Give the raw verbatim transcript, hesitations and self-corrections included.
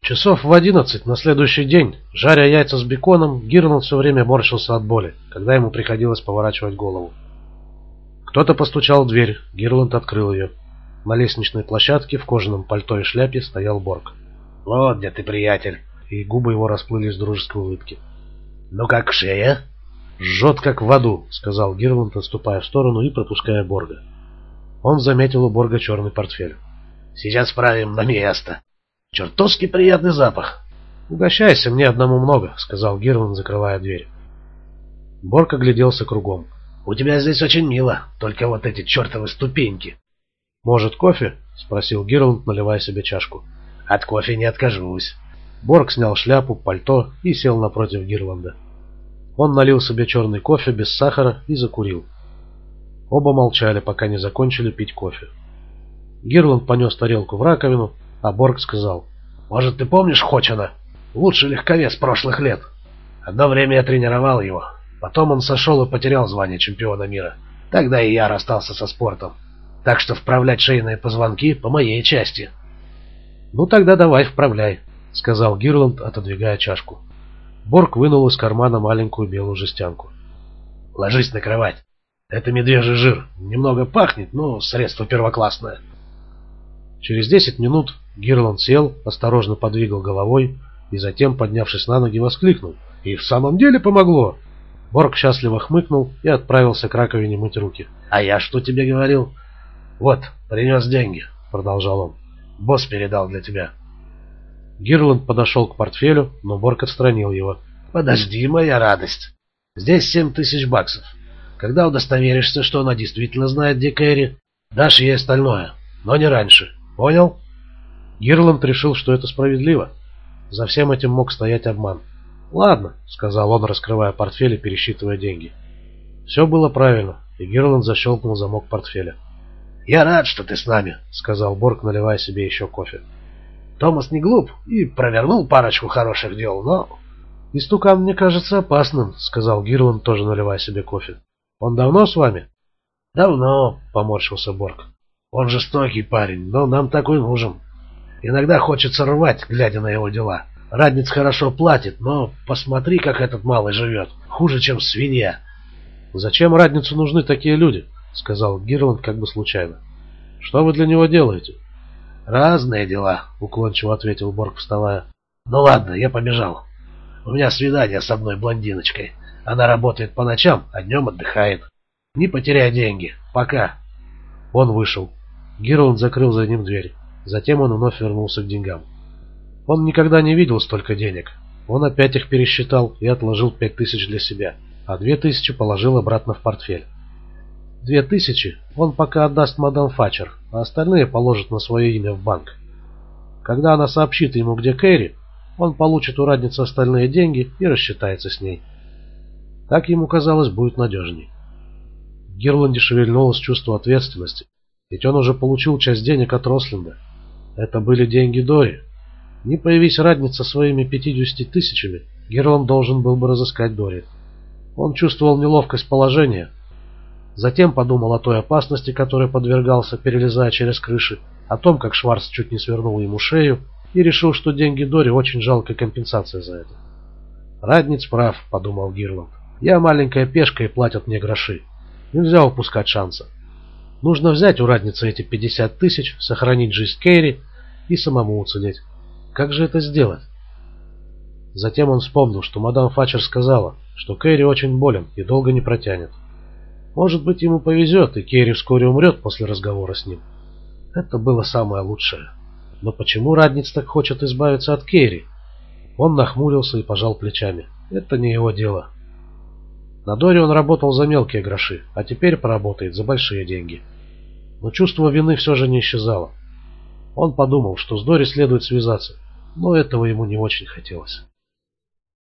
Часов в одиннадцать на следующий день, жаря яйца с беконом, Гирланд все время морщился от боли, когда ему приходилось поворачивать голову. Кто-то постучал в дверь, Гирланд открыл ее. На лестничной площадке в кожаном пальто и шляпе стоял Борг. «Вот где ты, приятель!» И губы его расплылись в дружеской улыбке. «Ну как шея?» «Жжет, как в аду», — сказал Гирланд, отступая в сторону и пропуская Борга. Он заметил у Борга черный портфель. «Сейчас справим на место. Чертовски приятный запах». «Угощайся, мне одному много», — сказал Гирланд, закрывая дверь. Борг огляделся кругом. «У тебя здесь очень мило, только вот эти чертовы ступеньки». «Может, кофе?» — спросил Гирланд, наливая себе чашку. «От кофе не откажусь». Борг снял шляпу, пальто и сел напротив Гирланда. Он налил себе черный кофе без сахара и закурил. Оба молчали, пока не закончили пить кофе. Гирланд понес тарелку в раковину, а Борг сказал: «Может, ты помнишь Хочана? Лучший легковес прошлых лет. Одно время я тренировал его. Потом он сошел и потерял звание чемпиона мира. Тогда и я расстался со спортом. Так что вправлять шейные позвонки по моей части». «Ну тогда давай вправляй», — сказал Гирланд, отодвигая чашку. Борг вынул из кармана маленькую белую жестянку. «Ложись на кровать. Это медвежий жир. Немного пахнет, но средство первоклассное». Через десять минут Гирланд сел, осторожно подвигал головой и затем, поднявшись на ноги, воскликнул: «И в самом деле помогло!» Борг счастливо хмыкнул и отправился к раковине мыть руки. «А я что тебе говорил? Вот, принес деньги», — продолжал он. «Босс передал для тебя». Гирланд подошел к портфелю, но Борг отстранил его. «Подожди, моя радость. Здесь семь тысяч баксов. Когда удостоверишься, что она действительно знает, где Кэрри, дашь ей остальное, но не раньше. Понял?» Гирланд решил, что это справедливо. За всем этим мог стоять обман. «Ладно», — сказал он, раскрывая портфель и пересчитывая деньги. Все было правильно, и Гирланд защелкнул замок портфеля. «Я рад, что ты с нами», — сказал Борг, наливая себе еще кофе. «Томас не глуп и провернул парочку хороших дел, но...» «Истукан мне кажется опасным», — сказал Гирланд, тоже наливая себе кофе. «Он давно с вами?» «Давно», — поморщился Борг. «Он жестокий парень, но нам такой нужен. Иногда хочется рвать, глядя на его дела. Радниц хорошо платит, но посмотри, как этот малый живет. Хуже, чем свинья». «Зачем Радницу нужны такие люди?» — сказал Гирланд как бы случайно. «Что вы для него делаете?» «Разные дела», — уклончиво ответил Борг, вставая. «Ну ладно, я побежал. У меня свидание с одной блондиночкой. Она работает по ночам, а днем отдыхает. Не потеряй деньги. Пока». Он вышел. Гирланд закрыл за ним дверь. Затем он вновь вернулся к деньгам. Он никогда не видел столько денег. Он опять их пересчитал и отложил пять тысяч для себя, а две тысячи положил обратно в портфель. Две тысячи он пока отдаст мадам Фатчер, а остальные положит на свое имя в банк. Когда она сообщит ему, где Кэрри, он получит у Радницы остальные деньги и рассчитается с ней. Так ему казалось, будет надежней. В Гирланде шевельнулось чувство ответственности, ведь он уже получил часть денег от Росленда. Это были деньги Дори. Не появись Радница своими пятьюдесятью тысячами, Гирланд должен был бы разыскать Дори. Он чувствовал неловкость положения. Затем подумал о той опасности, которой подвергался, перелезая через крыши, о том, как Шварц чуть не свернул ему шею, и решил, что деньги Дори очень жалкая компенсация за это. «Радниц прав», — подумал Гирланд. «Я маленькая пешка, и платят мне гроши. Нельзя упускать шанса. Нужно взять у Радницы эти пятьдесят тысяч, сохранить жизнь Кэрри и самому уцелеть. Как же это сделать?» Затем он вспомнил, что мадам Фатчер сказала, что Кэрри очень болен и долго не протянет. Может быть, ему повезет, и Керри вскоре умрет после разговора с ним. Это было самое лучшее. Но почему Радниц так хочет избавиться от Керри? Он нахмурился и пожал плечами. Это не его дело. На Доре он работал за мелкие гроши, а теперь поработает за большие деньги. Но чувство вины все же не исчезало. Он подумал, что с Дори следует связаться, но этого ему не очень хотелось.